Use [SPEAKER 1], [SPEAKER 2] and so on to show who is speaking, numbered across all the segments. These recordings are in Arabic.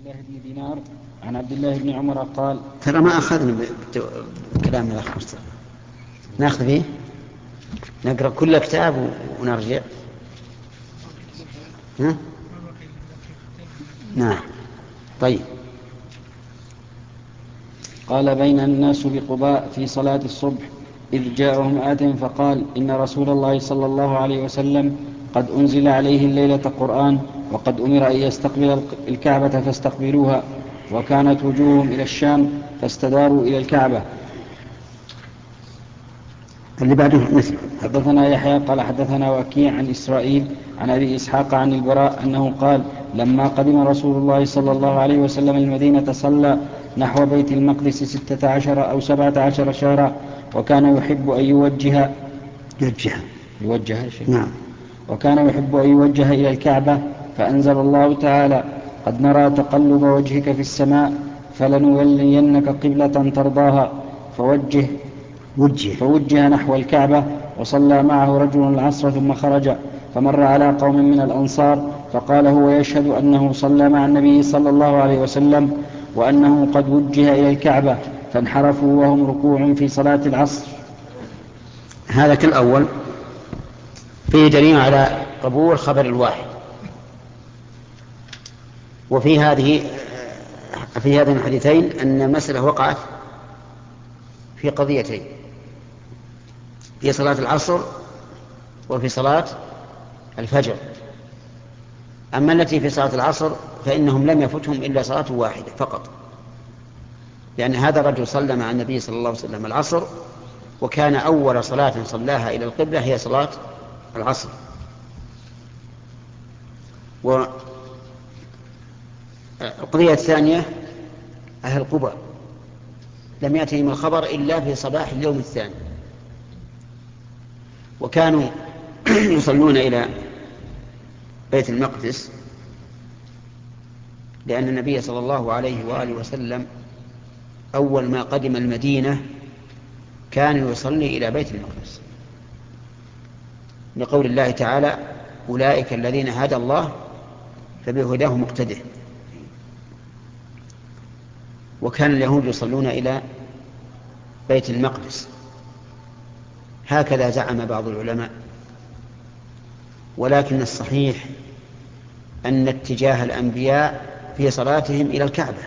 [SPEAKER 1] الله بن دينار عن عبد الله بن عمر قال:
[SPEAKER 2] ترى ما أخذنا بكلام الأخ مصطفى، ناخذ فيه نقرأ كل كتاب ونرجع. ها؟ نعم. طيب.
[SPEAKER 1] قال: بين الناس بقباء في صلاة الصبح إذ جاءهم آت فقال: إن رسول الله صلى الله عليه وسلم قد أنزل عليه الليلة قرآن، وقد أمر أن يستقبل الكعبة فاستقبلوها، وكانت وجوههم إلى الشام فاستداروا إلى الكعبة.
[SPEAKER 2] اللي بعده مثل.
[SPEAKER 1] حدثنا يحيى قال: حدثنا وكيع عن إسرائيل عن أبي إسحاق عن البراء أنه قال: لما قدم رسول الله صلى الله عليه وسلم المدينة صلى نحو بيت المقدس 16 أو 17 شهرا، وكان يحب أن يوجه
[SPEAKER 2] نعم.
[SPEAKER 1] وكان يحب أن يوجه إلى الكعبة، فأنزل الله تعالى: قد نرى تقلب وجهك في السماء فلنولينك قبلة ترضاها، فوجه نحو الكعبة، وصلى معه رجل العصر ثم خرج فمر على قوم من الأنصار فقال هو يشهد أنه صلى مع النبي صلى الله عليه وسلم وأنه قد وجه إلى الكعبة، فانحرفوا وهم ركوع في صلاة العصر.
[SPEAKER 2] هذا كالأول فيه دليل على قبول خبر الواحد. وفي هذين الحديثين أن المسألة وقعت في قضيتين: في صلاة العصر وفي صلاة الفجر. أما التي في صلاة العصر فإنهم لم يفتهم إلا صلاة واحدة فقط، لأن هذا الرجل صلى مع النبي صلى الله عليه وسلم العصر، وكان أول صلاة صلاها إلى القبلة هي صلاة العصر. والقضية الثانية أهل قباء لم يأتهم الخبر إلا في صباح اليوم الثاني، وكانوا يصلون إلى بيت المقدس لأن النبي صلى الله عليه وآله وسلم أول ما قدم المدينة كان يصلي إلى بيت المقدس، لقول الله تعالى: أولئك الذين هدى الله فبهداه مقتده. وكان اليهود يصلون إلى بيت المقدس، هكذا زعم بعض العلماء، ولكن الصحيح أن اتجاه الأنبياء في صلاتهم إلى الكعبة،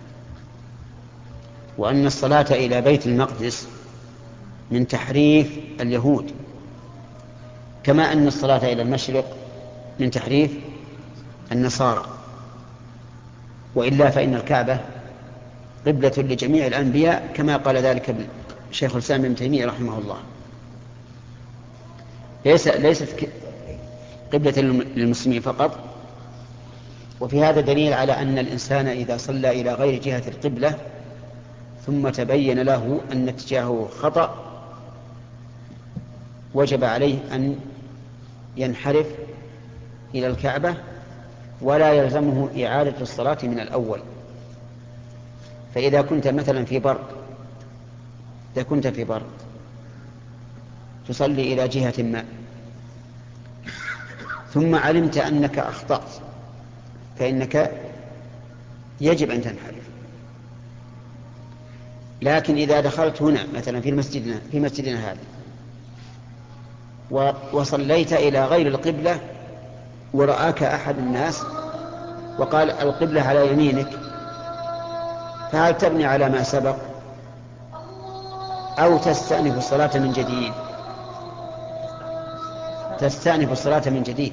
[SPEAKER 2] وأن الصلاة إلى بيت المقدس من تحريف اليهود، كما أن الصلاة إلى المشرق من تحريف النصارى. وإلا فإن الكعبة قبلة لجميع الأنبياء، كما قال ذلك شيخ الإسلام ابن تيمية رحمه الله. ليست قبلة للمسلمين فقط. وفي هذا دليل على أن الإنسان إذا صلى إلى غير جهة القبلة ثم تبين له أن اتجاهه خطأ وجب عليه أن ينحرف إلى الكعبة، ولا يلزمه إعادة الصلاة من الأول. فإذا كنت مثلا في برد تصلي إلى جهة ما ثم علمت أنك أخطأت، فإنك يجب أن تنحرف. لكن إذا دخلت هنا مثلا في مسجدنا هذا وصليت إلى غير القبلة ورآك أحد الناس وقال القبلة على يمينك، فهل تبني على ما سبق أو تستأنف الصلاة من جديد؟ تستأنف الصلاة من جديد،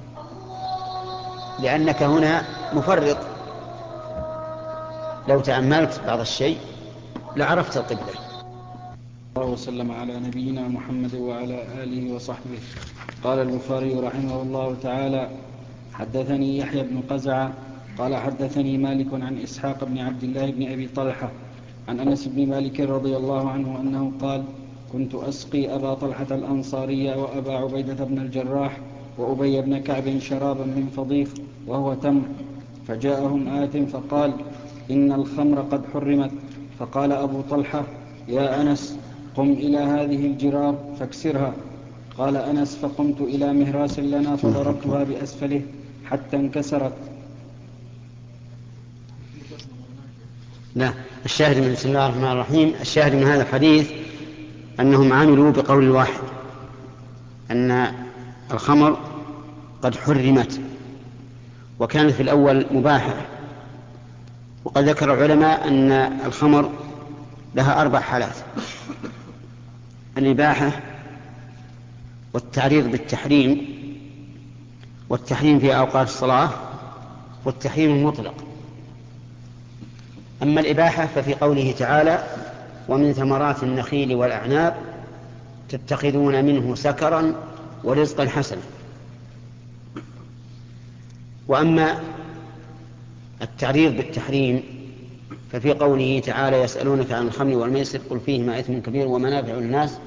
[SPEAKER 2] لأنك هنا مفرط. لو تأملت بعض الشيء لعرفت القبلة.
[SPEAKER 1] الله وسلم على نبينا محمد وعلى آله وصحبه. قال البخاري رحمه الله تعالى: حدثني يحيى بن قزعة قال حدثني مالك عن إسحاق بن عبد الله بن أبي طلحة عن أنس بن مالك رضي الله عنه أنه قال: كنت أسقي أبا طلحة الأنصاري وأبا عبيدة بن الجراح وأبي بن كعب شرابا من فضيخ وهو تمر، فجاءهم آت فقال: إن الخمر قد حرمت. فقال أبو طلحة: يا أنس قم إلى هذه الجرار فاكسرها. قال أنس: فقمت إلى مهراس لنا فضربتها بأسفله حتى انكسرت.
[SPEAKER 2] لا، الشاهد من بسم الله الرحمن الرحيم، الشاهد من هذا الحديث أنهم عملوا بقول واحد أن الخمر قد حرمت، وكانت في الأول مباحة. وقد ذكر العلماء أن الخمر لها 4 حالات: الإباحة، والتعريض بالتحريم، والتحريم في أوقات الصلاة، والتحريم المطلق. أما الإباحة ففي قوله تعالى: ومن ثمرات النخيل والأعناب تتخذون منه سكرا ورزقا حسنا. وأما التعريض بالتحريم ففي قوله تعالى: يسألونك عن الخمر والميسر قل فيهما إثم كبير ومنافع للناس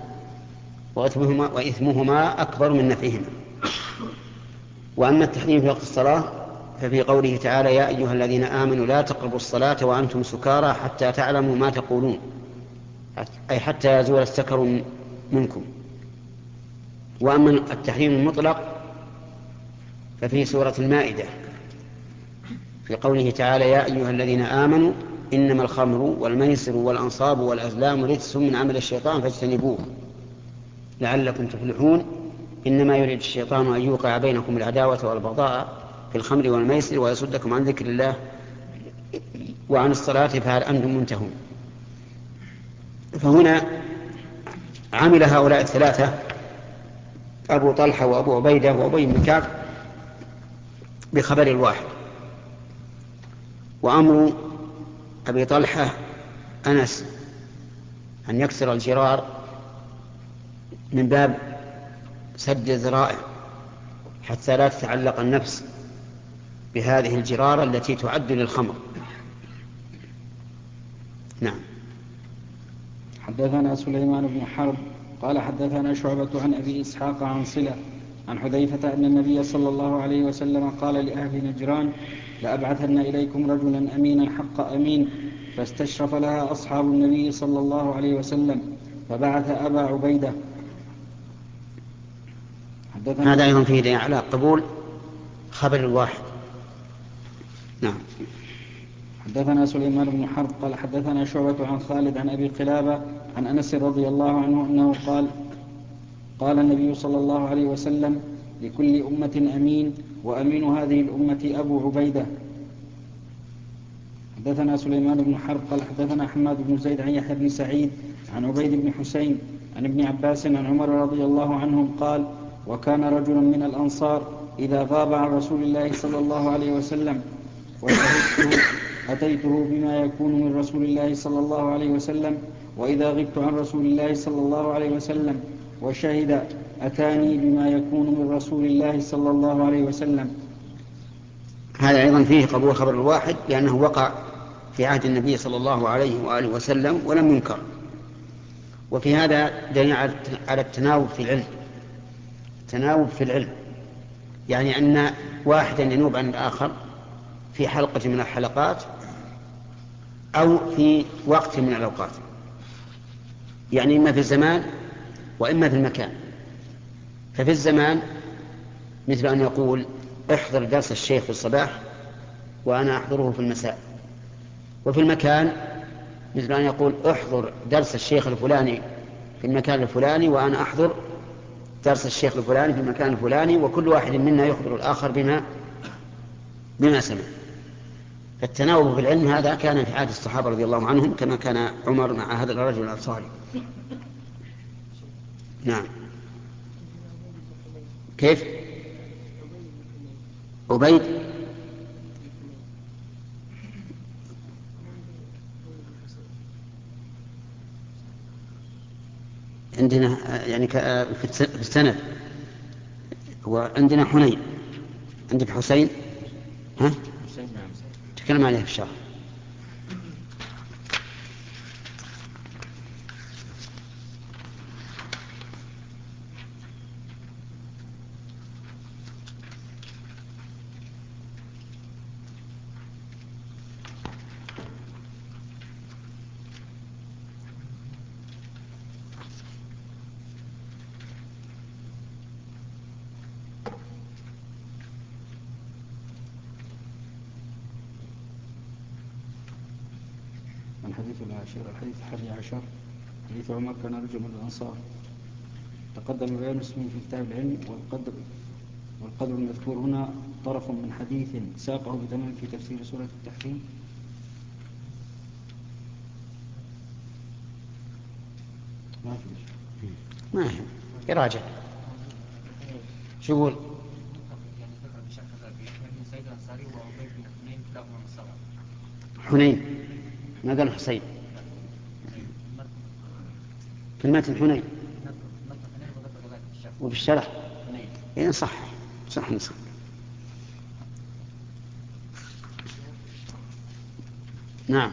[SPEAKER 2] وإثمهما أكبر من نفعهما. وأما التحريم في وقت الصلاة ففي قوله تعالى: يا أيها الذين آمنوا لا تقربوا الصلاة وأنتم سكارى حتى تعلموا ما تقولون، أي حتى يزول السكر منكم. وأما التحريم المطلق ففي سورة المائدة في قوله تعالى: يا أيها الذين آمنوا إنما الخمر والميسر والأنصاب والأزلام رجس من عمل الشيطان فاجتنبوه لعلكم تفلحون إنما يريد الشيطان أن يوقع بينكم العداوة والبغضاء في الخمر والميسر ويصدكم عن ذكر الله وعن الصلاة فهل أنتم منتهون. فهنا عمل هؤلاء الثلاثة أبو طلحة وأبو عبيدة وأبي بن كعب بخبر الواحد. وأمر أبي طلحة أنس أن يكسر الجرار من باب سد الذرائع حتى لا تتعلق النفس بهذه الجرارة التي تعد للخمر. نعم.
[SPEAKER 1] حدثنا سليمان بن حرب قال حدثنا شعبة عن أبي إسحاق عن صلة عن حذيفة أن النبي صلى الله عليه وسلم قال لأهل نجران: لأبعثن إليكم رجلا أمينا حق أمين. فاستشرف لها أصحاب النبي صلى الله عليه وسلم فبعث أبا عبيدة.
[SPEAKER 2] هذا أيضا فيه دليل على قبول خبر الواحد. نعم.
[SPEAKER 1] حدثنا سليمان بن حرب قال حدثنا شعبة عن خالد عن أبي قلابة عن أنس رضي الله عنه أنه قال النبي صلى الله عليه وسلم: لكل أمة أمين وأمين هذه الأمة أبو عبيدة. حدثنا سليمان بن حرب قال حدثنا حماد بن زيد عن يحيى بن سعيد عن عبيد بن حسين عن ابن عباس عن عمر رضي الله عنهم قال: وكان رجل من الأنصار إذا غاب عن رسول الله صلى الله عليه وسلم وشهدته أتيته بما يكون من رسول الله صلى الله عليه وسلم، وإذا غبت عن رسول الله صلى الله عليه وسلم وشهد أتاني بما يكون من رسول الله صلى الله عليه وسلم.
[SPEAKER 2] هذا أيضا فيه قبول خبر الواحد لأنه وقع في عهد النبي صلى الله عليه وآله وسلم ولم ينكر. وفي هذا دليل على التناوب في العلم. تناوب في العلم يعني أن واحدا ينوب عن الآخر في حلقة من الحلقات أو في وقت من الأوقات، يعني إما في الزمان وإما في المكان. ففي الزمان مثل أن يقول: احضر درس الشيخ في الصباح وأنا أحضره في المساء. وفي المكان مثل أن يقول: احضر درس الشيخ الفلاني في المكان الفلاني وأنا أحضر درس الشيخ الفلاني في المكان الفلاني، وكل واحد منا يخبر الآخر بما سمع. فالتناوب في العلم هذا كان في عهد الصحابة رضي الله عنهم كما كان عمر مع هذا الرجل الأنصاري. نعم. كيف؟ عبيد عندنا يعني في السند وعندنا حنين. عندك حسين؟ ها؟ تكلم عليه في الشرح.
[SPEAKER 1] الحديث 11 حديث عمر كان رجل من الأنصار تقدم بيان اسمه في كتاب العلم، والقدر المذكور هنا طرف من حديث ساقه بتمام في تفسير سورة التحريم.
[SPEAKER 2] ما هي يراجع شو يقول؟ حنين ما قال حسين في المتن حنين وفي الشرح إيه صح نصح. نعم.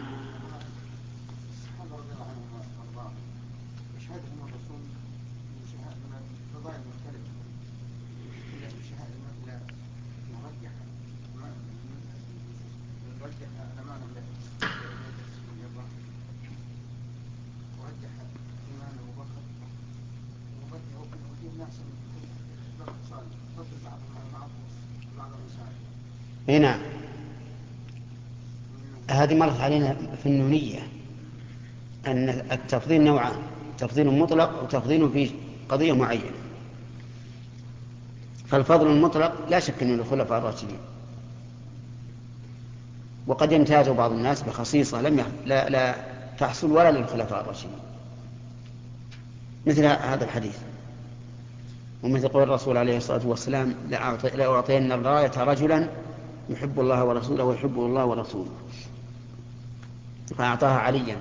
[SPEAKER 2] هنا هذه مرت علينا في النونية أن التفضيل نوعان، تفضيل مطلق وتفضيل في قضية معينة. فالفضل المطلق لا شك أنه للخلفاء الراشدين، وقد يمتاز بعض الناس بخصيصة لا تحصل ولا للخلفاء الراشدين، مثل هذا الحديث، ومثل قول الرسول عليه الصلاة والسلام لأعطين الراية رجلا يحب الله ورسوله ويحبه الله ورسوله، فأعطاها عليا.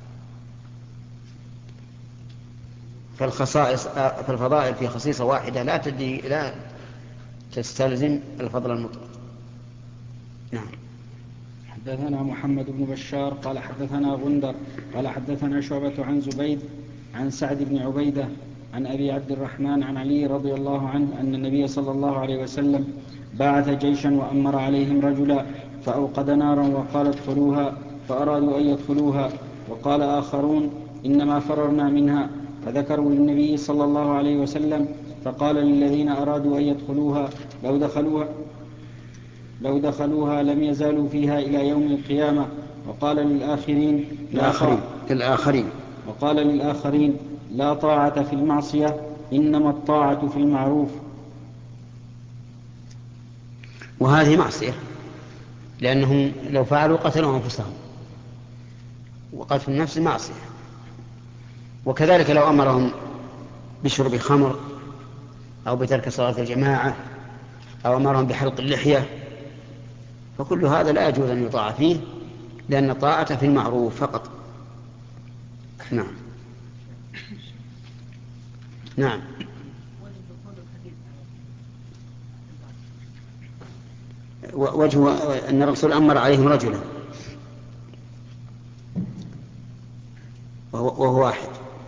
[SPEAKER 2] فالفضائل في خصيصة واحدة لا تستلزم الفضل المطلق. نعم.
[SPEAKER 1] حدثنا محمد بن بشار قال حدثنا غندر قال حدثنا شعبة عن زبيد عن سعد بن عبيدة عن أبي عبد الرحمن عن علي رضي الله عنه أن النبي صلى الله عليه وسلم بعث جيشا وأمر عليهم رجلا فأوقد نارا وقال ادخلوها، فأرادوا أن يدخلوها، وقال آخرون إنما فررنا منها، فذكروا للنبي صلى الله عليه وسلم، فقال للذين أرادوا أن يدخلوها لو دخلوها لم يزالوا فيها إلى يوم القيامة. وقال للآخرين لا طاعة في المعصية، إنما الطاعة في المعروف.
[SPEAKER 2] وهذه معصية، لأنهم لو فعلوا قتلوا أنفسهم، وقتل النفس معصية. وكذلك لو أمرهم بشرب خمر أو بترك صلاة الجماعة أو أمرهم بحلق اللحية، فكل هذا لا يجوز أن يطاع فيه، لأن الطاعة في المعروف فقط. نعم. نعم. وجه أن الرسول أمر عليهم رجلا وهو واحد.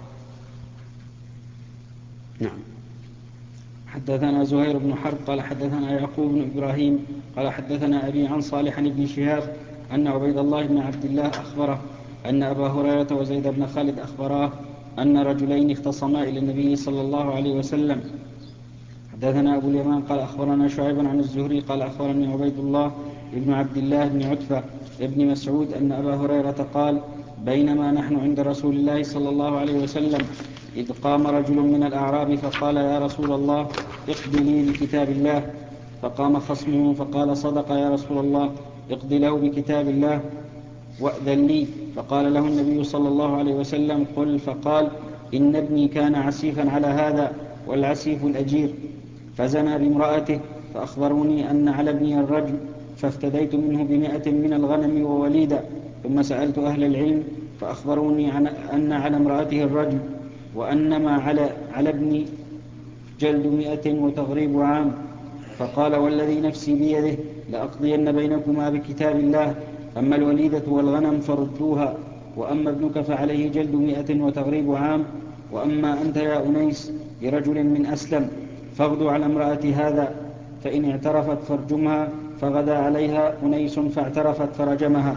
[SPEAKER 2] نعم.
[SPEAKER 1] حدثنا زهير بن حرب قال حدثنا يعقوب بن إبراهيم قال حدثنا أبي عن صالح بن شهاب أن عبيد الله بن عبد الله أخبره أن أبا هريرة وزيد بن خالد أخبراه أن رجلين اختصما إلى النبي صلى الله عليه وسلم. حدثنا أبو اليمان قال أخبرنا شعيب عن الزهري قال أخبرني عبيد الله بن عبد الله بن عتبة ابن مسعود أن أبا هريرة قال بينما نحن عند رسول الله صلى الله عليه وسلم إذ قام رجل من الأعراب فقال يا رسول الله اقض لي بكتاب الله. فقام خصمه فقال صدق يا رسول الله اقض له بكتاب الله وأذن لي. فقال له النبي صلى الله عليه وسلم قل. فقال إن ابني كان عسيفا على هذا والعسيف الأجير، فزنى بامرأته، فأخبروني أن على ابني الرجم، فافتديت منه 100 من الغنم ووليدا. ثم سألت أهل العلم فأخبروني أن على امرأته الرجم، وأنما على ابني جلد 100 وتغريب عام. فقال والذي نفسي بيده لأقضين بينكما بكتاب الله، أما الوليدة والغنم فردوها، وأما ابنك فعليه جلد 100 وتغريب عام، وأما أنت يا أنيس برجل من أسلم فاغدو على امرأة هذا، فإن اعترفت فارجمها. فغدا عليها أنيس فاعترفت فرجمها.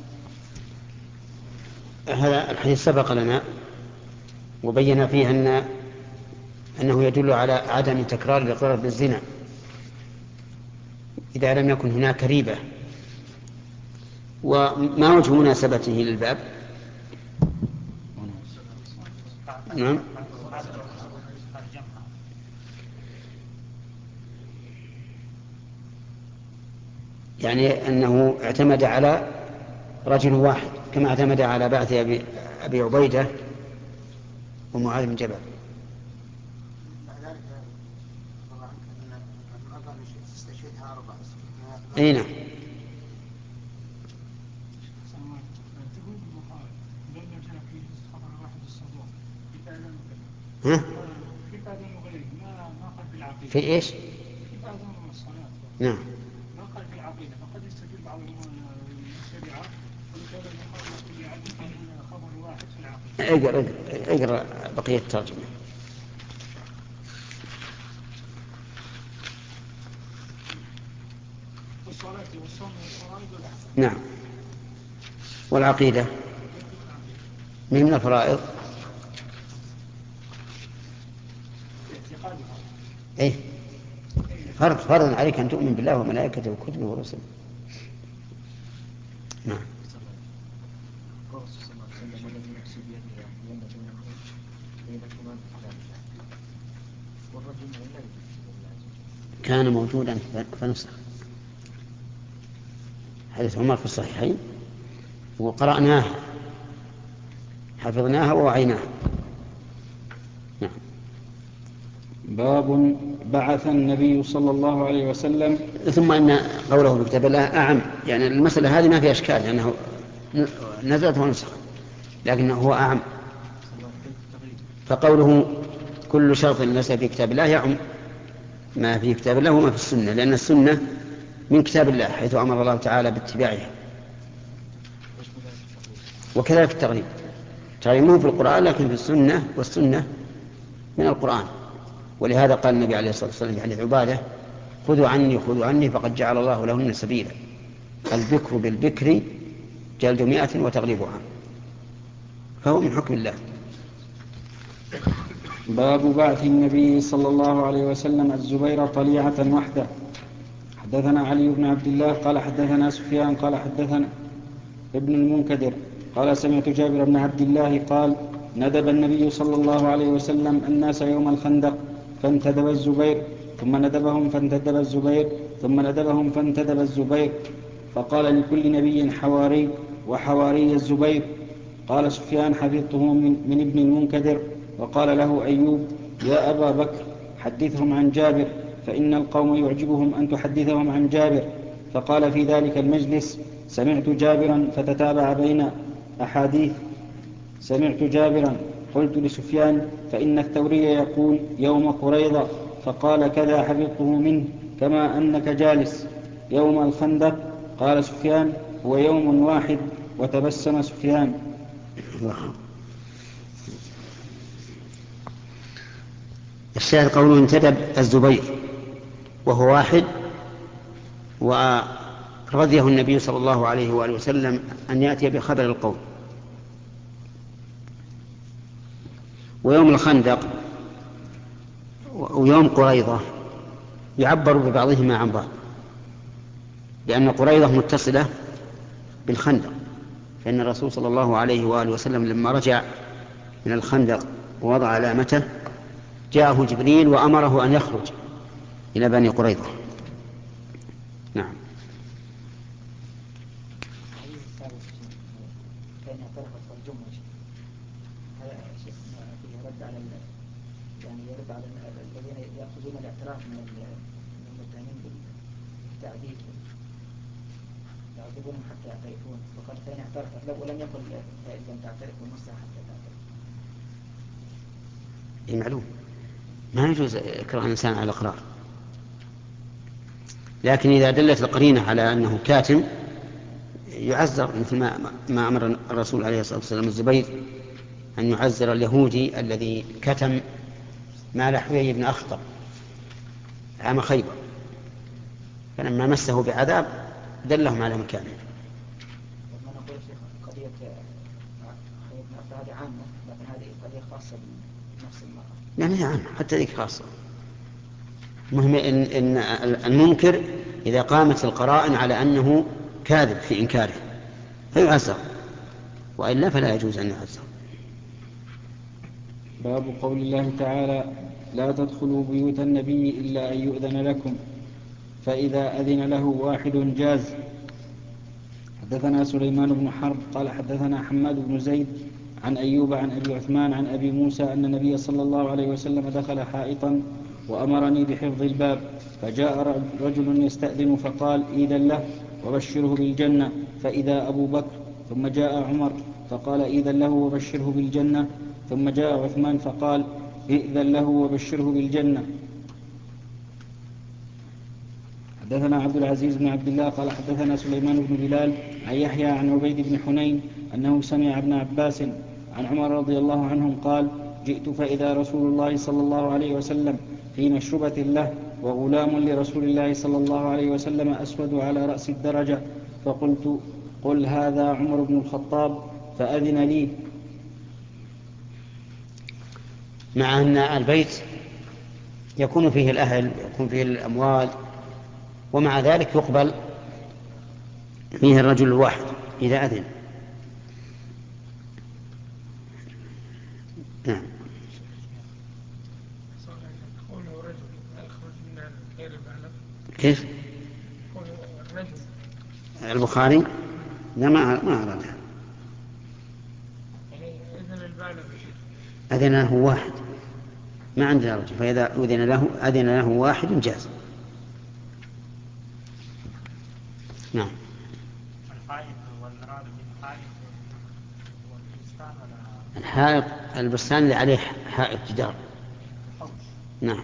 [SPEAKER 2] هذا الحديث سبق لنا وبين فيه أنه يدل على عدم تكرار الإقرار بالزنا إذا لم يكن هناك ريبة. وما وجه مناسبته للباب؟ نعم. يعني أنه اعتمد على رجل واحد كما اعتمد على بعث أبي عبيدة ومعاذ بن جبل. أي نعم. ها؟ في إيش؟ نعم.
[SPEAKER 3] ما قال في العقيدة، فقد يستدل بعض الشريعة خبر واحد في العقيدة.
[SPEAKER 2] اقرأ بقية الترجمة.
[SPEAKER 3] والصلاة والصوم والفرائض والأحكام.
[SPEAKER 2] نعم. والعقيدة من الفرائض. إيه؟ فرض عليك أن تؤمن بالله وملائكته وكتبه ورسله. نعم. كان موجودا فنسخ. حديث عمر في الصحيحين وقرأناها حفظناها ووعيناها. نعم.
[SPEAKER 1] باب بعث النبي صلى الله عليه وسلم.
[SPEAKER 2] ثم أن قوله بكتاب الله أعم، يعني المسألة هذه ما فيها إشكال لأنه نزلت ونسخ، لكنه هو أعم. فقوله كل شرط ليس في كتاب الله يعم ما في كتاب الله وما في السنة، لأن السنة من كتاب الله حيث أمر الله تعالى باتباعها. وكذلك التغريب مو في القرآن لكن في السنة، والسنة من القرآن. ولهذا قال النبي عليه الصلاة والسلام في حديث عبادة خذوا عني فقد جعل الله لهن سبيلا، البكر بالبكر جلد 100 وتغريب عام، فهو من حكم الله.
[SPEAKER 1] باب بعث النبي صلى الله عليه وسلم الزبير طليعة وحده. حدثنا علي بن عبد الله قال حدثنا سفيان قال حدثنا ابن المنكدر قال سمعت جابر بن عبد الله قال ندب النبي صلى الله عليه وسلم الناس يوم الخندق فانتدب الزبير ثم ندبهم فانتدب الزبير ثم ندبهم فانتدب الزبير، فقال لكل نبي حواري وحواري الزبير. قال سفيان حفظته من ابن المنكدر. وقال له أيوب يا أبا بكر حدثهم عن جابر فإن القوم يعجبهم أن تحدثهم عن جابر. فقال في ذلك المجلس سمعت جابرا فتتابع بين أحاديث. سمعت جابرا قلت لسفيان فإن الثوري يقول يوم قريضة، فقال كذا حفظته منه كما أنك جالس يوم الخندق. قال سفيان هو يوم واحد. وتبسم سفيان.
[SPEAKER 2] الشاهد قوله انتدب الزبير وهو واحد، ورضيه النبي صلى الله عليه وآله وسلم أن يأتي بخبر القوم. ويوم الخندق ويوم قريضة يعبر ببعضهما عن بعض، لأن قريضة متصلة بالخندق، فإن الرسول صلى الله عليه وآله وسلم لما رجع من الخندق ووضع علامته جاءه جبريل وأمره أن يخرج إلى بني قريظة. نعم.
[SPEAKER 3] فإن اعترفت الجمعة يرد على يرد على الذين يأخذون الاعتراف من المتهمين بالتعذيب يعذبونهم حتى يعترفون، وقال فإن اعترفت لو ولم يقل لم تعترف والمصلحة حتى تعترف.
[SPEAKER 2] معلوم ما يجوز إكراه الإنسان على الإقرار، لكن إذا دلت القرينة على أنه كاتم يعذر، مثل ما أمر الرسول عليه الصلاة والسلام الزبير أن يعذر اليهودي الذي كتم مال حويي بن أخطب عام خيبر، فلما مسه بعذاب دلهم على مكانه.
[SPEAKER 3] ما نقول شيخ قضية حويي بن أخطب هذه عامة، لكن هذه قضية خاصة بنفس المرأة.
[SPEAKER 2] يعني هي عامة حتى ذيك خاصة. المهم إن المنكر إذا قامت القرائن على أنه كاذب في إنكاره فيعذر. وإلا فلا يجوز أن يعزر.
[SPEAKER 1] باب قول الله تعالى: لا تدخلوا بيوت النبي إلا أن يؤذن لكم، فإذا أذن له واحد جاز. حدثنا سليمان بن حرب قال حدثنا حماد بن زيد عن أيوب عن أبي عثمان عن أبي موسى أن النبي صلى الله عليه وسلم دخل حائطا وأمرني بحفظ الباب، فجاء رجل يستأذن فقال: إذن له وبشره بالجنة، فإذا أبو بكر، ثم جاء عمر فقال: إذن له وبشره بالجنة، ثم جاء عثمان فقال: إذن له وبشره بالجنة. حدثنا عبد العزيز بن عبد الله قال حدثنا سليمان بن بلال عن يحيى عن عبيد بن حنين أنه سمع ابن عباس عن عمر رضي الله عنهم قال: جئت فإذا رسول الله صلى الله عليه وسلم في مشربة له وغلام لرسول الله صلى الله عليه وسلم أسود على رأس الدرجة، فقلت: قل هذا عمر بن الخطاب، فأذن لي.
[SPEAKER 2] مع أن البيت يكون فيه الأهل، يكون فيه الأموال، ومع ذلك يقبل فيه الرجل الواحد إذا أذن. نعم. كيف؟ البخاري ما أرادها. أذن له واحد، ما عندنا رجل، فإذا أذن له واحد جاز. نعم. الحائط البستان اللي عليه حائط جدار. نعم.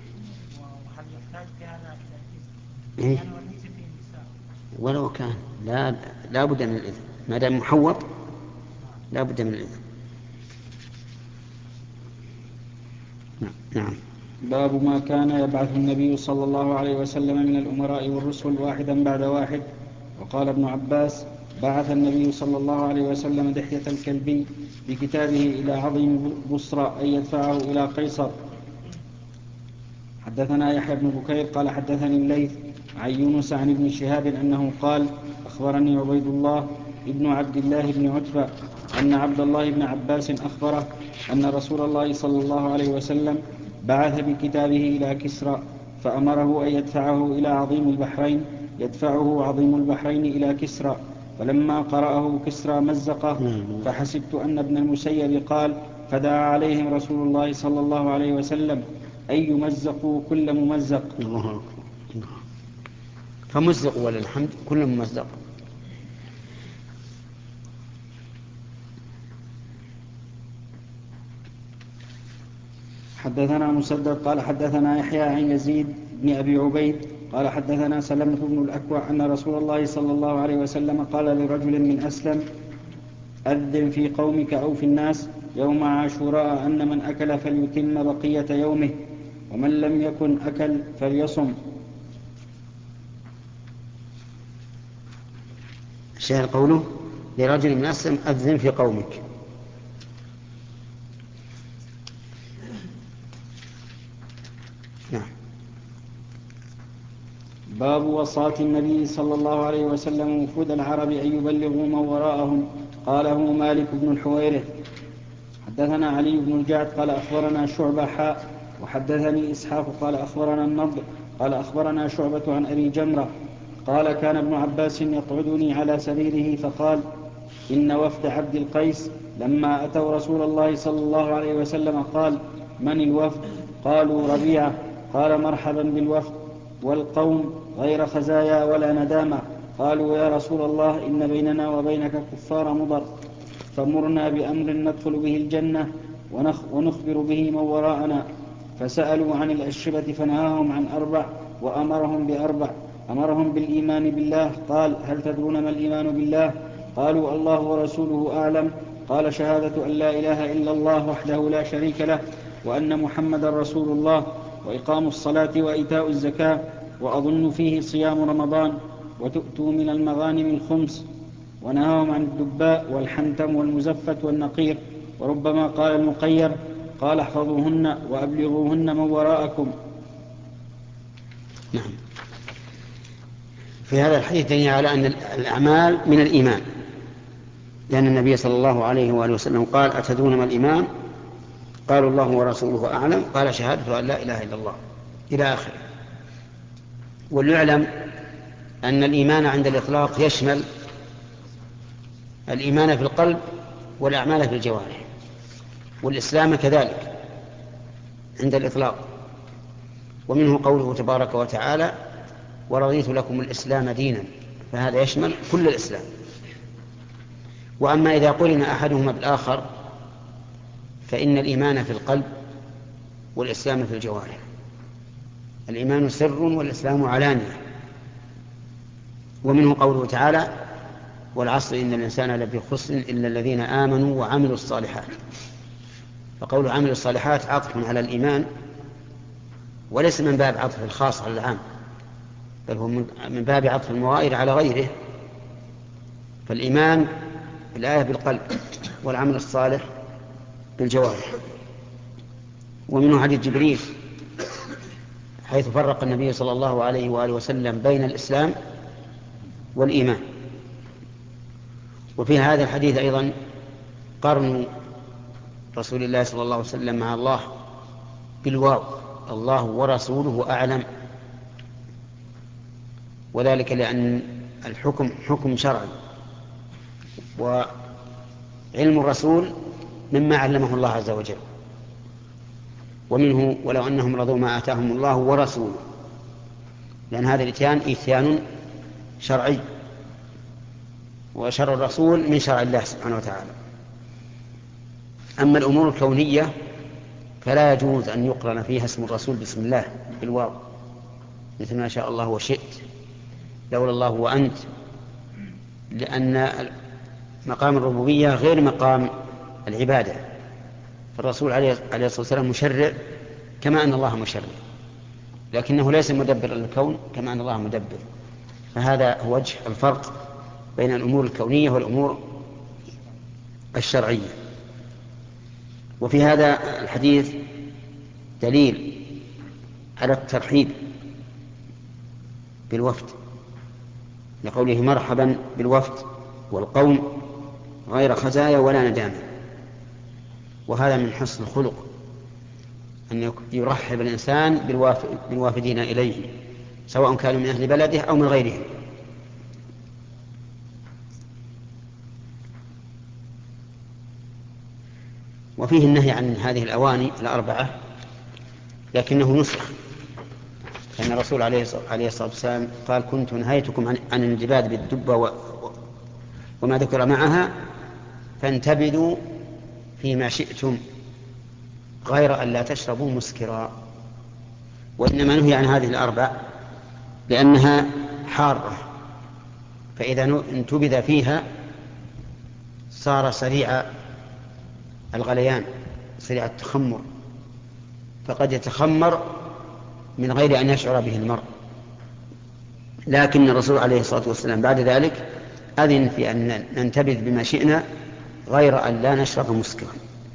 [SPEAKER 2] إيه؟ ولو كان لا بد من الإذن، ما دام محوط لا بد من الإذن. نعم.
[SPEAKER 1] باب ما كان يبعث النبي صلى الله عليه وسلم من الأمراء والرسل واحدا بعد واحد. وقال ابن عباس: بعث النبي صلى الله عليه وسلم دحية الكلبي بكتابه إلى عظيم بصرى أن يدفعه إلى قيصر. حدثنا يحيى بن بكير قال حدثني الليث عن يونس عن ابن شهاب أنه قال: أخبرني عبيد الله ابن عبد الله بن عتبة أن عبد الله بن عباس أخبره أن رسول الله صلى الله عليه وسلم بعث بكتابه إلى كسرى فأمره أن يدفعه عظيم البحرين إلى كسرى، فلما قرأه كسرى مزقه، فحسبت أن ابن المسيب قال: فدعا عليهم رسول الله صلى الله عليه وسلم أن يمزقوا كل ممزق.
[SPEAKER 2] فمزقوا وللحمد كل ممزق.
[SPEAKER 1] حدثنا مسدد قال حدثنا يحيى عن يزيد بن أبي عبيد قال حدثنا سلمة بن الأكوع أن رسول الله صلى الله عليه وسلم قال لرجل من أسلم: أذن في قومك أو في الناس يوم عاشوراء أن من أكل فليتم بقية يومه، ومن لم يكن أكل فليصم.
[SPEAKER 2] الشاهد قوله لرجل من أسلم: أذن في قومك. نعم.
[SPEAKER 1] باب وصاة النبي صلى الله عليه وسلم وفود العرب أن يبلغوا من وراءهم. قاله مالك بن الحويرث. حدثنا علي بن الجعد قال أخبرنا شعبة وحدثني إسحاق قال أخبرنا النضر قال أخبرنا شعبة عن أبي جمرة قال: كان ابن عباس يقعدني على سريره فقال: إن وفد عبد القيس لما أتوا رسول الله صلى الله عليه وسلم قال: من الوفد؟ قالوا: ربيعة. قال: مرحبا بالوفد، والقوم غير خزايا ولا ندامة. قالوا: يا رسول الله إن بيننا وبينك كفار مضر، فمرنا بأمر ندخل به الجنة ونخبر به من وراءنا. فسألوا عن الأشربة فنهاهم عن 4 وأمرهم ب4. أمرهم بالإيمان بالله. قال: هل تدرون ما الإيمان بالله؟ قالوا: الله ورسوله أعلم. قال: شهادة أن لا إله إلا الله وحده لا شريك له وأن محمد رسول الله، وإقام الصلاة وإيتاء الزكاة، وأظن فيه صيام رمضان، وتؤتوا من المغانم الخمس. ونهاهم عن الدباء والحنتم والمزفة والنقير. وربما قال المقير: قال: احفظوهن وأبلغوهن من وراءكم.
[SPEAKER 2] نعم. في هذا الحديث دليل على أن الأعمال من الإيمان، لأن النبي صلى الله عليه وآله وسلم قال: أتدرون ما الإيمان؟ قالوا: الله ورسوله أعلم. قال: شهادة أن لا إله إلا الله، إلى آخره. وليعلم أن الإيمان عند الإطلاق يشمل الإيمان في القلب والأعمال في الجوارح، والإسلام كذلك عند الإطلاق. ومنه قوله تبارك وتعالى: ورضيت لكم الإسلام دينا، فهذا يشمل كل الإسلام. وأما إذا قرن أحدهما بالآخر فإن الإيمان في القلب والإسلام في الجوارح. الإيمان سر والإسلام علانية. ومنه قوله تعالى: والعصر إن الإنسان لفي خسر إلا الذين آمنوا وعملوا الصالحات. فقول عملوا الصالحات عطف على الإيمان، وليس من باب عطف الخاص على العام، بل هو من باب عطف المغاير على غيره. فالإيمان بالآية بالقلب، والعمل الصالح بالجوارح. ومنه حديث جبريل حيث فرق النبي صلى الله عليه وآله وسلم بين الإسلام والإيمان. وفي هذا الحديث أيضا قرن رسول الله صلى الله عليه وسلم مع الله بالواو: الله ورسوله أعلم. وذلك لأن الحكم حكم شرعي، وعلم الرسول مما علمه الله عز وجل. ومنه: ولو أنهم رضوا ما آتاهم الله ورسوله، لأن هذا الإتيان إتيان شرعي، وشرع الرسول من شرع الله سبحانه وتعالى. أما الأمور الكونية فلا يجوز أن يقرن فيها اسم الرسول بسم الله بالواو، مثل ما شاء الله وشئت، لولا الله وأنت، لأن مقام الربوبية غير مقام العبادة. فالرسول عليه الصلاة والسلام مشرع كما أن الله مشرع، لكنه ليس مدبر للكون كما أن الله مدبر. فهذا هو وجه الفرق بين الأمور الكونية والأمور الشرعية. وفي هذا الحديث دليل على الترحيب بالوفد، لقوله: مرحبا بالوفد والقوم غير خزايا ولا ندامة. وهذا من حسن الخلق أن يرحب الإنسان بالوافدين إليه، سواء كانوا من أهل بلده أو من غيرهم. وفيه النهي عن هذه الأواني الأربعة، لكنه نسخ، لأن الرسول عليه الصلاة والسلام قال: كنت نهيتكم عن الانجباد بالدبة وما ذكر معها، فانتبذوا فيما شئتم غير أن لا تشربوا مسكرا. وإنما نهي عن هذه الأربع لأنها حارة، فإذا انتبذ فيها صار سريع الغليان، سريع التخمر، فقد يتخمر من غير أن يشعر به المرء. لكن الرسول عليه الصلاة والسلام بعد ذلك أذن في أن ننتبذ بما شئنا غير أن لا نشرب مسكرا.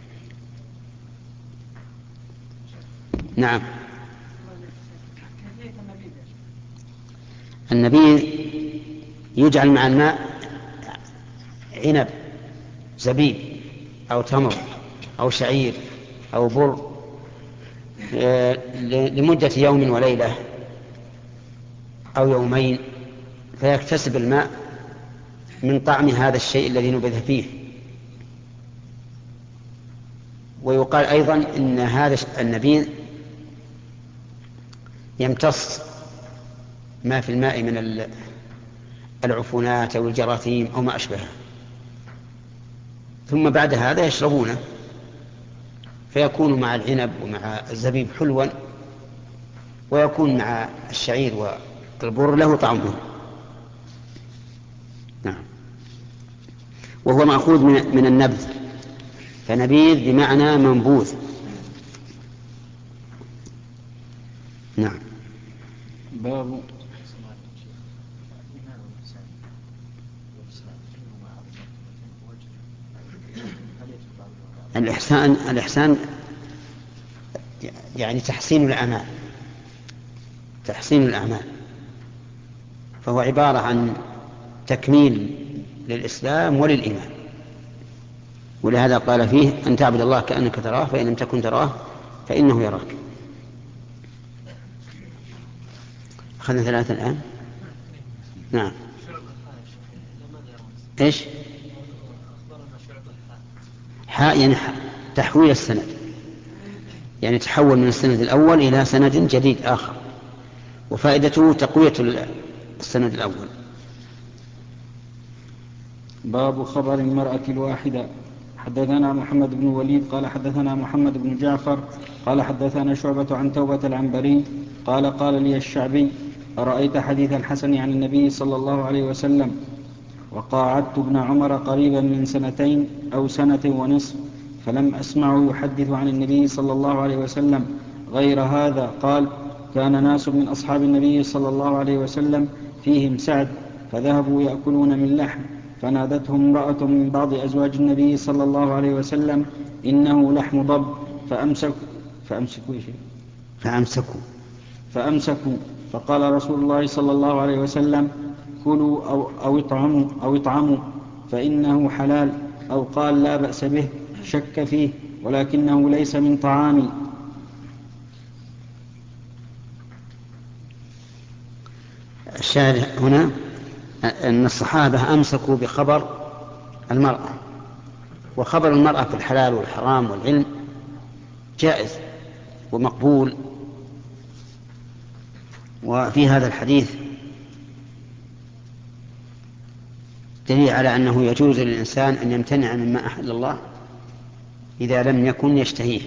[SPEAKER 2] نعم. النبيذ يجعل مع الماء عنب، زبيب، أو تمر، أو شعير، أو بر، لمدة يوم وليلة أو يومين، فيكتسب الماء من طعم هذا الشيء الذي نبذ فيه. ويقال أيضا إن هذا النبيذ يمتص ما في الماء من العفونات أو الجراثيم أو ما أشبهه، ثم بعد هذا يشربونه، فيكون مع العنب ومع الزبيب حلوا، ويكون مع الشعير والبر له طعمه. نعم. وهو مأخوذ من النبذ، فنبيذ بمعنى منبوذ. نعم.
[SPEAKER 1] باب
[SPEAKER 2] الإحسان يعني تحسين الأعمال، فهو عبارة عن تكميل للإسلام وللإيمان. ولهذا قال فيه أن تعبد الله كأنك تراه فإن لم تكن تراه فإنه يراك. أخذنا 3 الآن. نعم. إيش؟ حاء يعني تحويل السند، يعني تحول من السند الأول إلى سند جديد آخر، وفائدته تقوية السند الأول.
[SPEAKER 1] باب خبر المرأة الواحدة. حدثنا محمد بن وليد قال حدثنا محمد بن جعفر قال حدثنا شعبة عن توبة العنبري قال قال لي الشعبي: أرأيت حديث الحسن عن النبي صلى الله عليه وسلم؟ وقاعدت ابن عمر قريبا من 2 أو 1.5 سنة فلم أسمعه يحدث عن النبي صلى الله عليه وسلم غير هذا. قال: كان ناس من أصحاب النبي صلى الله عليه وسلم فيهم سعد فذهبوا يأكلون من لحم، فنادتهم امرأة من بعض أزواج النبي صلى الله عليه وسلم: إنه لحم ضب. فأمسكوا. فقال رسول الله صلى الله عليه وسلم: كلوا أو اطعموا فإنه حلال، أو قال: لا بأس به، شك فيه، ولكنه ليس من طعامي.
[SPEAKER 2] الشاهد هنا أن الصحابة أمسكوا بخبر المرأة، وخبر المرأة في الحلال والحرام والعلم جائز ومقبول. وفي هذا الحديث دليل على أنه يجوز للإنسان أن يمتنع مما أحل الله إذا لم يكن يشتهيه،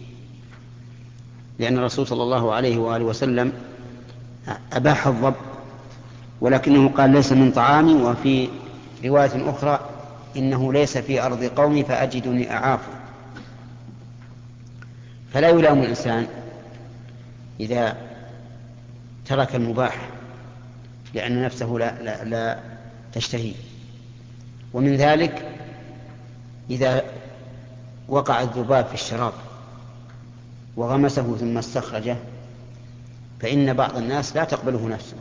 [SPEAKER 2] لأن الرسول صلى الله عليه وآله وسلم أباح الضب، ولكنه قال: ليس من طعامي. وفي رواية أخرى: إنه ليس في أرض قومي فأجدني أعافه. فلا يلام الإنسان إذا ترك المباح لأن نفسه لا تشتهي. ومن ذلك إذا وقع الذباب في الشراب وغمسه ثم استخرجه، فإن بعض الناس لا تقبله نفسه،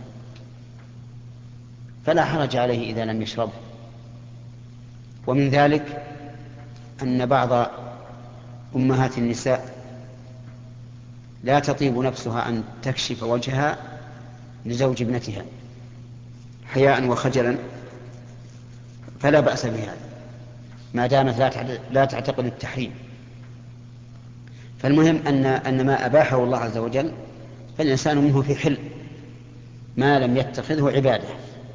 [SPEAKER 2] فلا حرج عليه إذا لم يشربه. ومن ذلك أن بعض أمهات النساء لا تطيب نفسها أن تكشف وجهها لزوج ابنتها حياء وخجلا، فلا بأس بهذا ما دامت لا تعتقد التحريم. فالمهم أن ما أباحه الله عز وجل فالإنسان منه في حل ما لم يتخذه عبادة.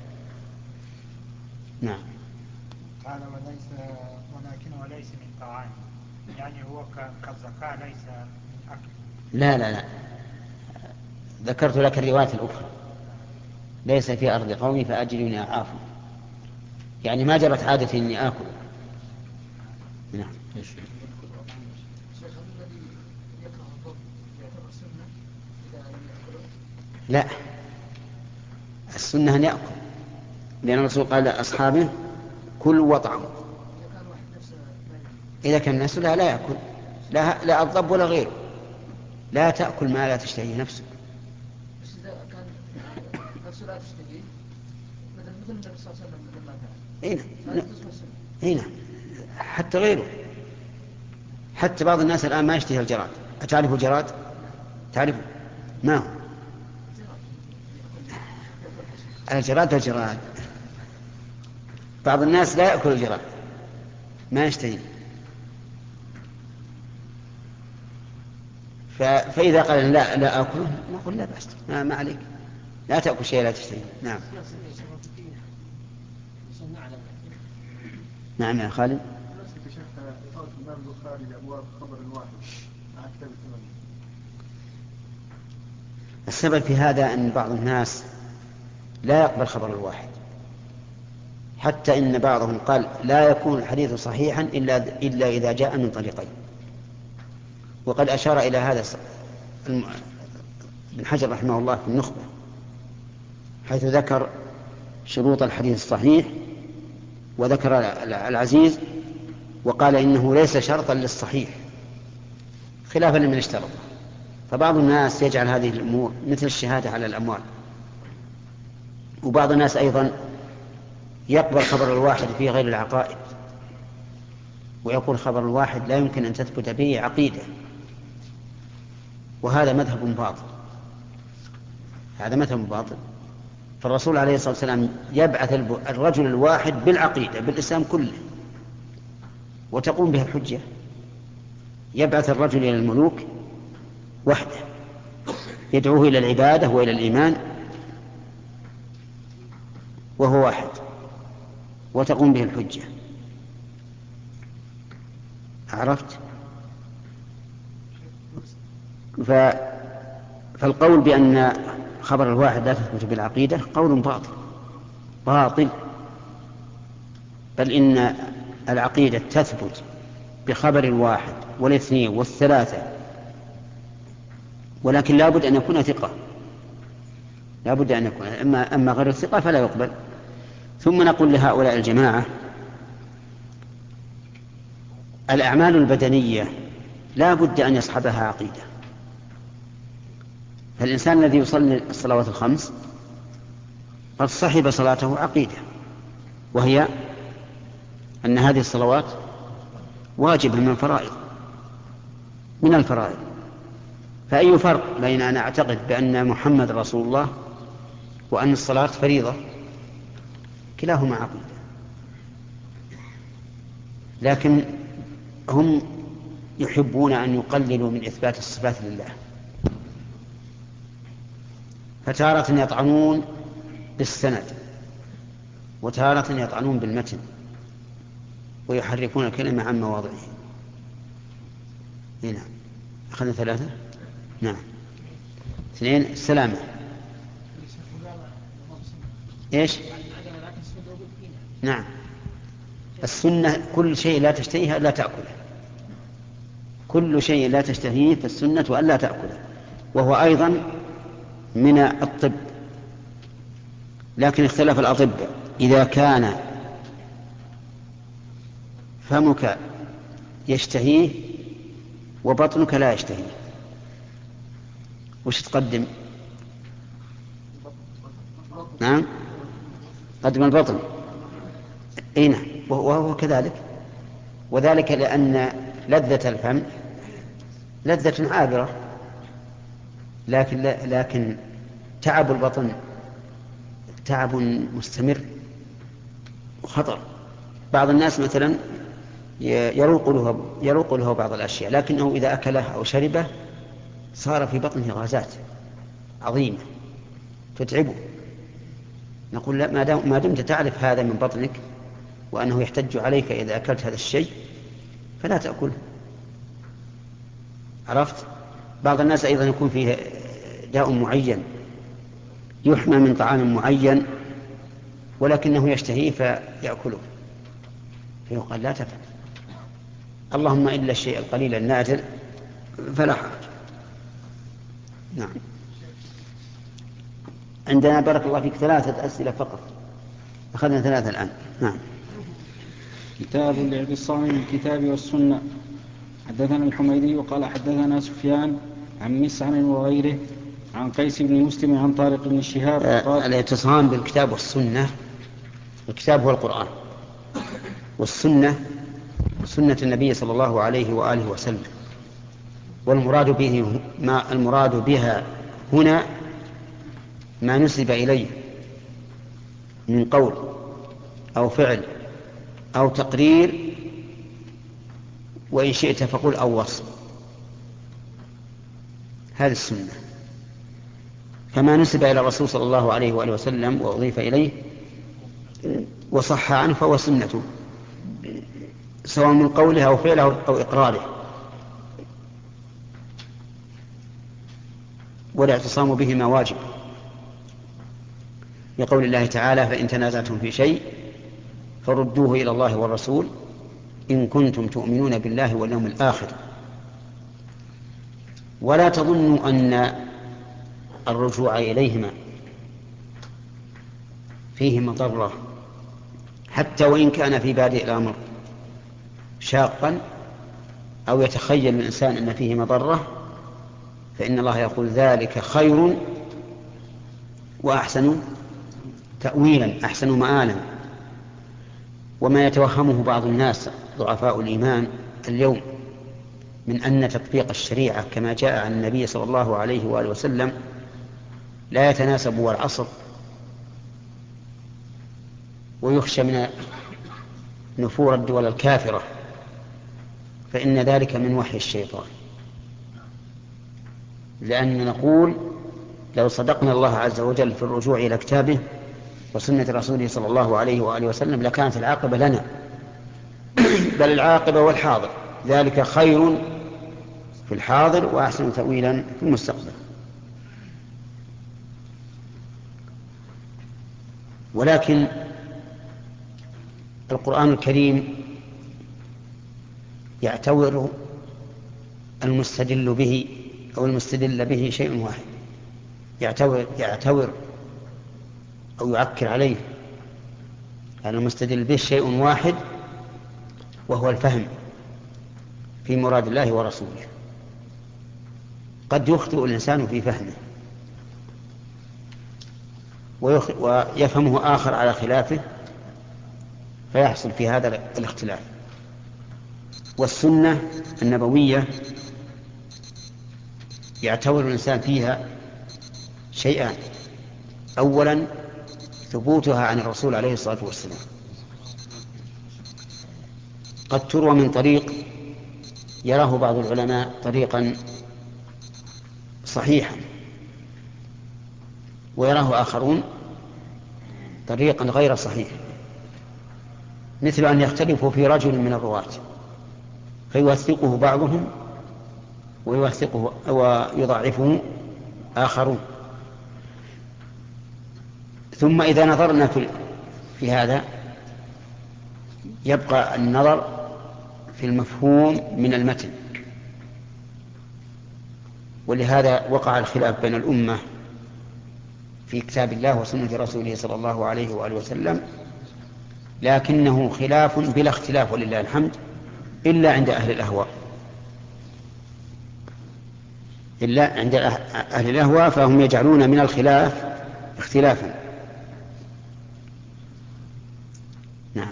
[SPEAKER 2] نعم.
[SPEAKER 4] قال ولكنه ليس من طعام، يعني هو كالزكاة ليس من أكل.
[SPEAKER 2] لا، ذكرت لك الرواية الأخرى: ليس في أرض قومي فأجدني أعافه، يعني ما جرت عادتي إني آكل. نعم. لا، السنة أن يأكل، لأن الرسول قال لأصحابه: كلوا واطعموا. إذا كان الناس لا يأكل، لا الضب ولا غيره، لا تأكل ما لا تشتهيه نفسك.
[SPEAKER 3] بس إذا كان نفسه لا تشتهيه مثل النبي صلى الله عليه وسلم لما كان
[SPEAKER 2] هنا حتى غيره، حتى بعض الناس الآن ما يشتهي الجراد. أتعرف الجراد؟ تعرفه؟ ما هو الجراد. بعض الناس لا يأكل الجراد، ما يشتهي. فإذا قال لا أكله، نقول: لا بأس، ما عليك، لا تأكل شيء لا تشتهي. نعم. نعم يا خالد. السبب في هذا أن بعض الناس لا يقبل خبر الواحد، حتى إن بعضهم قال: لا يكون الحديث صحيحا إلا إذا جاء من طريقين. وقد أشار إلى هذا ابن حجر رحمه الله في النخبة، حيث ذكر شروط الحديث الصحيح وذكر العزيز، وقال إنه ليس شرطا للصحيح خلافا لمن اشترط. فبعض الناس يجعل هذه الأمور مثل الشهادة على الأموال، وبعض الناس أيضا يقبل خبر الواحد في غير العقائد، ويقول خبر الواحد لا يمكن أن تثبت به عقيدة، وهذا مذهب باطل، هذا مذهب باطل. فالرسول عليه الصلاة والسلام يبعث الرجل الواحد بالعقيدة بالإسلام كله وتقوم به الحجة، يبعث الرجل إلى الملوك وحده يدعوه إلى العبادة وإلى الإيمان وهو واحد وتقوم به الحجة. عرفت؟ فالقول بأن خبر الواحد لا تثبت بالعقيدة قول باطل، بل إن العقيدة تثبت بخبر الواحد والاثنين والثلاثة، ولكن لا بد أن يكون ثقة، لا بد أن يكون، أما غير الثقة فلا يقبل. ثم نقول لهؤلاء الجماعة: الأعمال البدنية لا بد أن يصحبها عقيدة. فالإنسان الذي يصلي الصلوات الخمس قد صحب صلاته عقيدة، وهي أن هذه الصلوات واجبة من الفرائض. فأي فرق بين أن أعتقد بأن محمد رسول الله وأن الصلاة فريضة؟ كلاهما عقيدة. لكن هم يحبون أن يقللوا من إثبات الصفات لله، فتارة يطعنون بالسند وتارة يطعنون بالمتن ويحرفون الكلمة عن مواضعه. نعم. أخذنا 3. نعم. 2. السلامة. إيش؟ نعم. السنة كل شيء لا تشتهيه لا تأكله، كل شيء لا تشتهيه فالسنة ألا تأكله، وهو أيضا من الطب. لكن اختلف الأطباء: إذا كان فمك يشتهيه وبطنك لا يشتهيه وش تقدم؟ نعم، قدم البطن. نعم، وهو كذلك، وذلك لأن لذة الفم لذة عابرة، لكن تعب البطن تعب مستمر وخطر. بعض الناس مثلا يروق له بعض الأشياء، لكنه إذا أكله أو شربه صار في بطنه غازات عظيمة تتعبه. نقول لا، ما دمت تعرف هذا من بطنك وأنه يحتج عليك إذا أكلت هذا الشيء فلا تأكله. عرفت؟ بعض الناس أيضا يكون فيه داء معين يحمى من طعام معين ولكنه يشتهيه فيأكله، فيقال لا تفعل، اللهم إلا الشيء القليل النادر فلا حرج. نعم. عندنا بارك الله فيك 3 أسئلة فقط، أخذنا 3 الآن. نعم.
[SPEAKER 1] كتاب الاعتصام بالكتاب والسنة. حدثنا الحميدي وقال حدثنا سفيان عن مسعر وغيره عن قيس بن مسلم عن طارق بن شهاب قال:
[SPEAKER 2] الاعتصام بالكتاب والسنة، الكتاب هو القرآن، والسنة سنة النبي صلى الله عليه وآله وسلم، والمراد بها هنا ما نسب إليه من قول أو فعل أو تقرير، وإن شئت فقل أو وصف، هذه السنة. فما نسب إلى الرسول صلى الله عليه وآله وسلم وأضيف إليه وصح عنه فهو سنته، سواء من قوله أو فعله أو إقراره. والاعتصام بهما واجب، لقول الله تعالى: فإن تنازعتم في شيء فردوه إلى الله والرسول إن كنتم تؤمنون بالله واليوم الآخر. ولا تظنوا أن الرجوع إليهما فيه مضرة، حتى وإن كان في بادئ الأمر شاقا أو يتخيل الإنسان أن فيه مضرة، فإن الله يقول: ذلك خير وأحسن تأويلا، أحسن مآلا. وما يتوهمه بعض الناس ضعفاء الإيمان اليوم من أن تطبيق الشريعة كما جاء عن النبي صلى الله عليه وآله وسلم لا يتناسب والعصر، ويخشى من نفور الدول الكافرة، فإن ذلك من وحي الشيطان. لأن نقول لو صدقنا الله عز وجل في الرجوع إلى كتابه وسنة رسوله صلى الله عليه وآله وسلم لكانت العاقبة لنا، بل العاقبة والحاضر، ذلك خير في الحاضر وأحسن تأويلا في المستقبل. ولكن القرآن الكريم يعتبر المستدل به أو المستدل به شيء واحد، يعتبر أو يعكر عليه أن المستدل به شيء واحد، وهو الفهم في مراد الله ورسوله. قد يخطئ الإنسان في فهمه ويفهمه آخر على خلافه، فيحصل في هذا الاختلاف. والسنة النبوية يعتبر الإنسان فيها شيئان: أولا ثبوتها عن الرسول عليه الصلاة والسلام، قد تروى من طريق يراه بعض العلماء طريقا صحيحا، ويراه آخرون طريقا غير صحيح، مثل أن يختلفوا في رجل من الرواة فيوثقه بعضهم ويوثقه ويضعفه آخرون. ثم إذا نظرنا في هذا يبقى النظر في المفهوم من المتن، ولهذا وقع الخلاف بين الأمة في كتاب الله وسنة رسوله صلى الله عليه وآله وسلم، لكنه خلاف بلا اختلاف ولله الحمد، إلا عند أهل الأهواء. إلا عند أهل الأهواء فهم يجعلون من الخلاف اختلافا. نعم.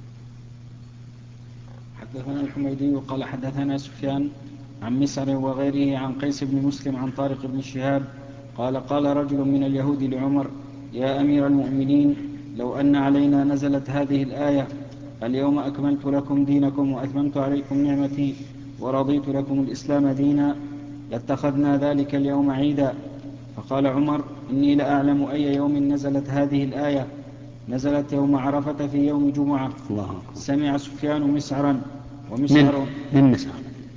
[SPEAKER 1] حدثنا الحميدي قال حدثنا سفيان عن مسعر وغيره عن قيس بن مسلم عن طارق بن شهاب قال قال رجل من اليهود لعمر: يا أمير المؤمنين، لو أن علينا نزلت هذه الآية: اليوم أكملت لكم دينكم وأتممت عليكم نعمتي ورضيت لكم الإسلام دينا، لاتخذنا ذلك اليوم عيدا. فقال عمر: إني لأعلم أي يوم نزلت هذه الآية. نزلت يوم عرفة في يوم جمعة. سمع سفيان مسعرا ومسعر
[SPEAKER 2] من مسعر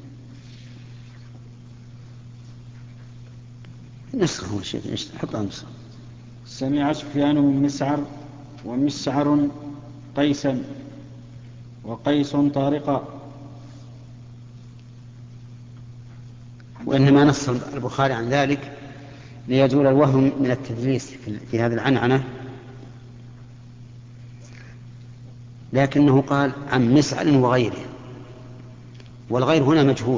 [SPEAKER 2] نسخه حطها نسخه.
[SPEAKER 1] سمع سفيان من مسعر ومسعر قيسا وقيس طارقا.
[SPEAKER 2] وإنما نص البخاري عن ذلك ليزول الوهم من التدليس في هذه العنعنة، لكنه قال عن مسعر وغيره، والغير هنا مجهول.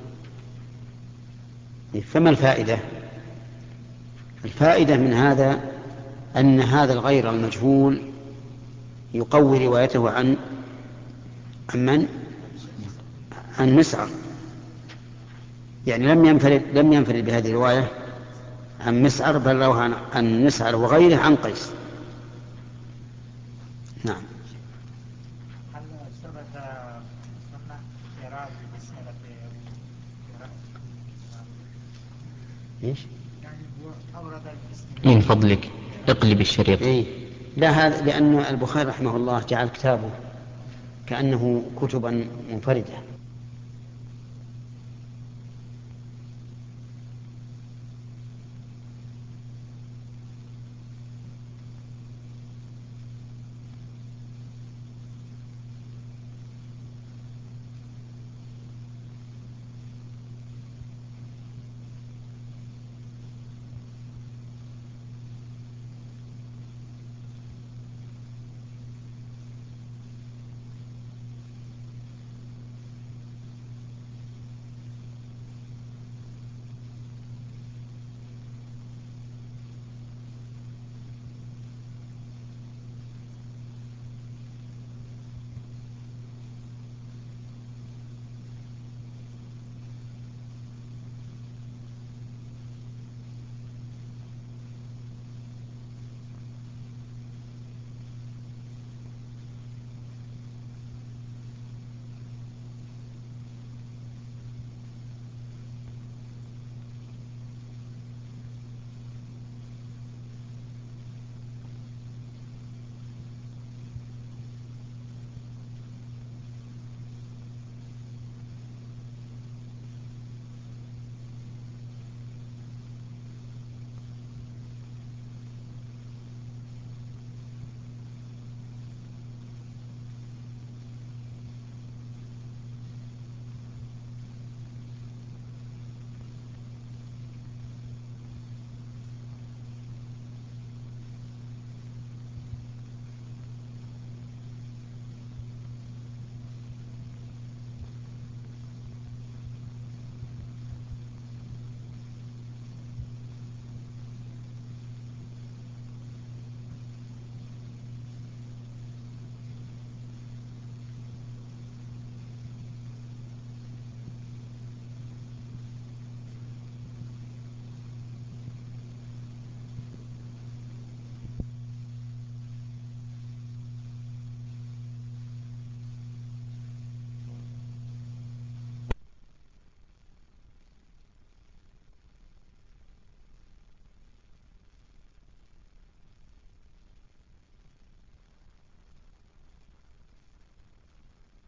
[SPEAKER 2] فما الفائدة؟ الفائدة من هذا أن هذا الغير المجهول يقوي روايته عن من؟ عن مسعر، يعني لم ينفرد بهذه الرواية عن مسعر، بل روى عن مسعر وغيره عن قيس. نعم.
[SPEAKER 4] هل ثبت سنة إعراب بسملة
[SPEAKER 2] ايش؟
[SPEAKER 4] يعني هو أورد
[SPEAKER 5] من فضلك اقلب الشريط.
[SPEAKER 2] لا، هذا لأن البخاري رحمه الله جعل كتابه كأنه كتبا منفردة،